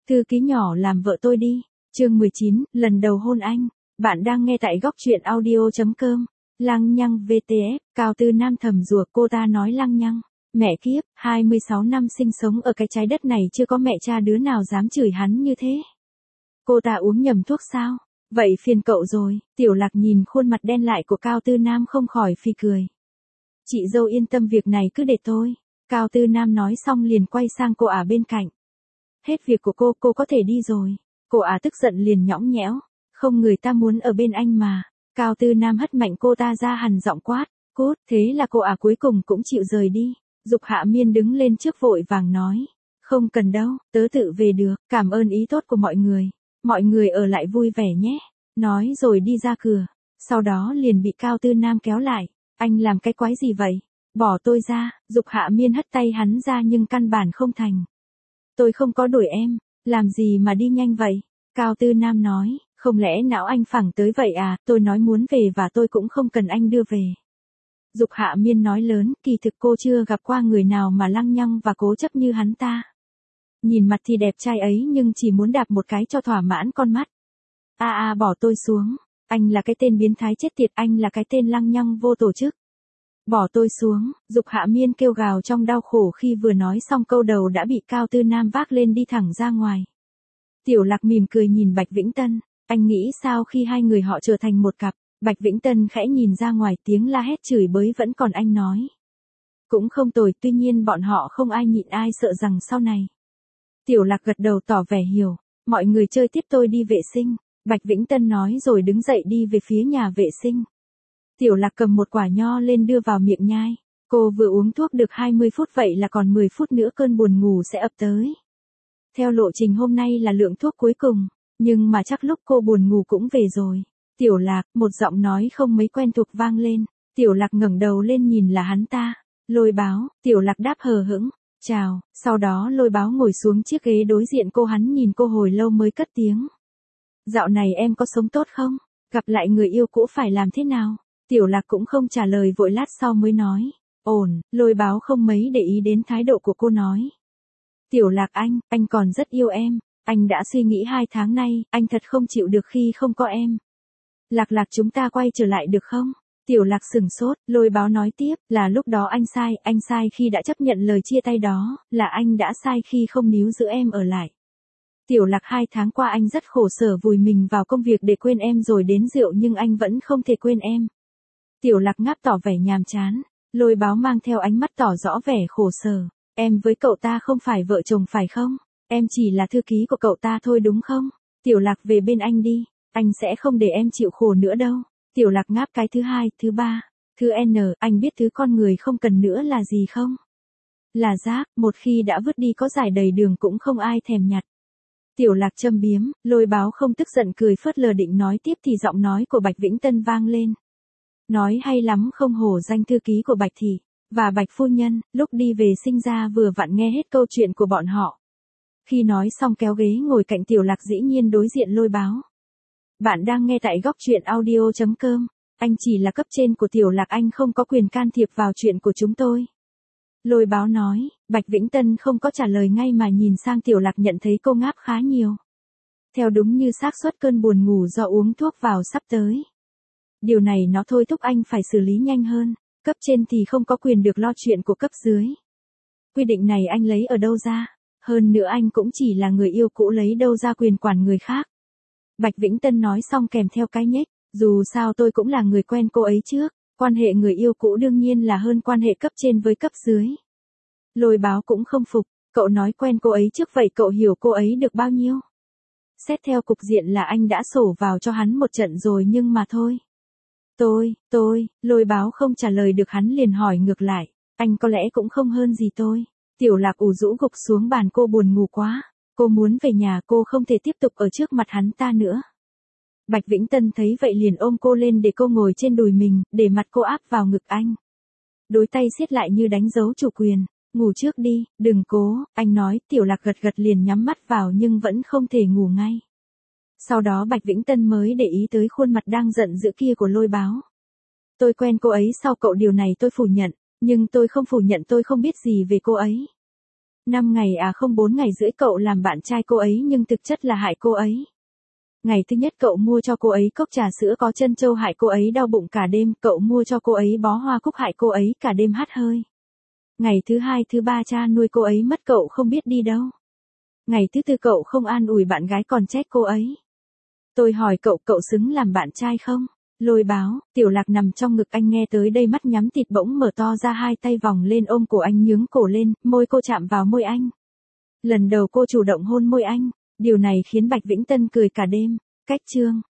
Thư ký nhỏ làm vợ tôi đi. Chương 19, lần đầu hôn anh. Bạn đang nghe tại góc truyện audio.com. Lăng nhăng VTF, Cao Tư Nam thầm rủa cô ta nói lăng nhăng. Mẹ kiếp, 26 năm sinh sống ở cái trái đất này chưa có mẹ cha đứa nào dám chửi hắn như thế. Cô ta uống nhầm thuốc sao? Vậy phiền cậu rồi. Tiểu Lạc nhìn khuôn mặt đen lại của Cao Tư Nam không khỏi phì cười. Chị dâu yên tâm, việc này cứ để tôi. Cao Tư Nam nói xong liền quay sang cô ả bên cạnh. Hết việc của cô có thể đi rồi. Cô ả tức giận liền nhõng nhẽo. Không, người ta muốn ở bên anh mà. Cao Tư Nam hất mạnh cô ta ra, hằn giọng quát. Cút, thế là cô ả cuối cùng cũng chịu rời đi. Dục Hạ Miên đứng lên trước vội vàng nói. Không cần đâu, tớ tự về được, cảm ơn ý tốt của mọi người. Mọi người ở lại vui vẻ nhé. Nói rồi đi ra cửa. Sau đó liền bị Cao Tư Nam kéo lại. Anh làm cái quái gì vậy? Bỏ tôi ra. Dục Hạ Miên hất tay hắn ra nhưng căn bản không thành. Tôi không có đuổi em. Làm gì mà đi nhanh vậy? Cao Tư Nam nói. Không lẽ não anh phẳng tới vậy à? Tôi nói muốn về và tôi cũng không cần anh đưa về. Dục Hạ Miên nói lớn. Kỳ thực cô chưa gặp qua người nào mà lăng nhăng và cố chấp như hắn ta. Nhìn mặt thì đẹp trai ấy nhưng chỉ muốn đạp một cái cho thỏa mãn con mắt. Bỏ tôi xuống. Anh là cái tên biến thái chết tiệt, anh là cái tên lăng nhăng vô tổ chức. Bỏ tôi xuống. Dục Hạ Miên kêu gào trong đau khổ khi vừa nói xong câu đầu đã bị Cao Tư Nam vác lên đi thẳng ra ngoài. Tiểu Lạc mỉm cười nhìn Bạch Vĩnh Tân. Anh nghĩ sao khi hai người họ trở thành một cặp? Bạch Vĩnh Tân khẽ nhìn ra ngoài, tiếng la hét chửi bới vẫn còn anh nói. Cũng không tồi, tuy nhiên bọn họ không ai nhịn ai, sợ rằng sau này. Tiểu Lạc gật đầu tỏ vẻ hiểu. Mọi người chơi tiếp, tôi đi vệ sinh. Bạch Vĩnh Tân nói rồi đứng dậy đi về phía nhà vệ sinh. Tiểu Lạc cầm một quả nho lên đưa vào miệng nhai. Cô vừa uống thuốc được 20 phút, vậy là còn 10 phút nữa cơn buồn ngủ sẽ ập tới. Theo lộ trình hôm nay là lượng thuốc cuối cùng, nhưng mà chắc lúc cô buồn ngủ cũng về rồi. Tiểu Lạc, một giọng nói không mấy quen thuộc vang lên. Tiểu Lạc ngẩng đầu lên nhìn là hắn ta. Lôi Báo. Tiểu Lạc đáp hờ hững. Chào. Sau đó Lôi Báo ngồi xuống chiếc ghế đối diện cô, hắn nhìn cô hồi lâu mới cất tiếng. Dạo này em có sống tốt không? Gặp lại người yêu cũ phải làm thế nào? Tiểu Lạc cũng không trả lời, vội lát sau mới nói. Ổn. Lôi Báo không mấy để ý đến thái độ của cô, nói. Tiểu Lạc, anh còn rất yêu em. Anh đã suy nghĩ 2 tháng nay, anh thật không chịu được khi không có em. Lạc, chúng ta quay trở lại được không? Tiểu Lạc sửng sốt. Lôi Báo nói tiếp, là lúc đó anh sai khi đã chấp nhận lời chia tay đó, là anh đã sai khi không níu giữ em ở lại. Tiểu Lạc, 2 tháng qua anh rất khổ sở vùi mình vào công việc để quên em rồi đến rượu, nhưng anh vẫn không thể quên em. Tiểu Lạc ngáp tỏ vẻ nhàm chán. Lôi Báo mang theo ánh mắt tỏ rõ vẻ khổ sở. Em với cậu ta không phải vợ chồng phải không? Em chỉ là thư ký của cậu ta thôi đúng không? Tiểu Lạc, về bên anh đi. Anh sẽ không để em chịu khổ nữa đâu. Tiểu Lạc ngáp cái thứ 2, thứ 3, thứ N, anh biết thứ con người không cần nữa là gì không? Là rác, một khi đã vứt đi có rải đầy đường cũng không ai thèm nhặt. Tiểu Lạc châm biếm. Lôi Báo không tức giận, cười phớt lờ định nói tiếp thì giọng nói của Bạch Vĩnh Tân vang lên. Nói hay lắm, không hổ danh thư ký của Bạch thị và Bạch phu nhân. Lúc đi về sinh ra vừa vặn nghe hết câu chuyện của bọn họ. Khi nói xong kéo ghế ngồi cạnh Tiểu Lạc, dĩ nhiên đối diện Lôi Báo. Bạn đang nghe tại góc truyện audio.com. Anh chỉ là cấp trên của Tiểu Lạc, anh không có quyền can thiệp vào chuyện của chúng tôi. Lôi Báo nói. Bạch Vĩnh Tân không có trả lời ngay mà nhìn sang Tiểu Lạc, nhận thấy cô ngáp khá nhiều. Theo đúng như xác suất cơn buồn ngủ do uống thuốc vào sắp tới. Điều này nó thôi thúc anh phải xử lý nhanh hơn. Cấp trên thì không có quyền được lo chuyện của cấp dưới. Quy định này anh lấy ở đâu ra? Hơn nữa anh cũng chỉ là người yêu cũ, lấy đâu ra quyền quản người khác? Bạch Vĩnh Tân nói xong kèm theo cái nhếch. Dù sao tôi cũng là người quen cô ấy trước. Quan hệ người yêu cũ đương nhiên là hơn quan hệ cấp trên với cấp dưới. Lôi Báo cũng không phục. Cậu nói quen cô ấy trước, vậy cậu hiểu cô ấy được bao nhiêu? Xét theo cục diện là anh đã sổ vào cho hắn một trận rồi, nhưng mà thôi. Lôi Báo không trả lời được, hắn liền hỏi ngược lại. Anh có lẽ cũng không hơn gì tôi. Tiểu Lạc ủ rũ gục xuống bàn, cô buồn ngủ quá. Cô muốn về nhà, cô không thể tiếp tục ở trước mặt hắn ta nữa. Bạch Vĩnh Tân thấy vậy liền ôm cô lên để cô ngồi trên đùi mình, để mặt cô áp vào ngực anh. Đôi tay siết lại như đánh dấu chủ quyền. Ngủ trước đi, đừng cố, anh nói. Tiểu Lạc gật liền nhắm mắt vào nhưng vẫn không thể ngủ ngay. Sau đó Bạch Vĩnh Tân mới để ý tới khuôn mặt đang giận dữ kia của Lôi Báo. Tôi quen cô ấy sau cậu, điều này tôi phủ nhận, nhưng tôi không phủ nhận tôi không biết gì về cô ấy. 5 ngày à không 4 ngày rưỡi cậu làm bạn trai cô ấy nhưng thực chất là hại cô ấy. Ngày thứ nhất cậu mua cho cô ấy cốc trà sữa có trân châu hại cô ấy đau bụng cả đêm, cậu mua cho cô ấy bó hoa cúc hại cô ấy cả đêm hắt hơi. Ngày thứ hai thứ ba cha nuôi cô ấy mất cậu không biết đi đâu. Ngày thứ tư cậu không an ủi bạn gái còn trách cô ấy. Tôi hỏi cậu xứng làm bạn trai không? Lôi báo, Tiểu Lạc nằm trong ngực anh nghe tới đây mắt nhắm tịt bỗng mở to ra hai tay vòng lên ôm cổ anh nhướng cổ lên, môi cô chạm vào môi anh. Lần đầu cô chủ động hôn môi anh, điều này khiến Bạch Vĩnh Tân cười cả đêm. Cách chương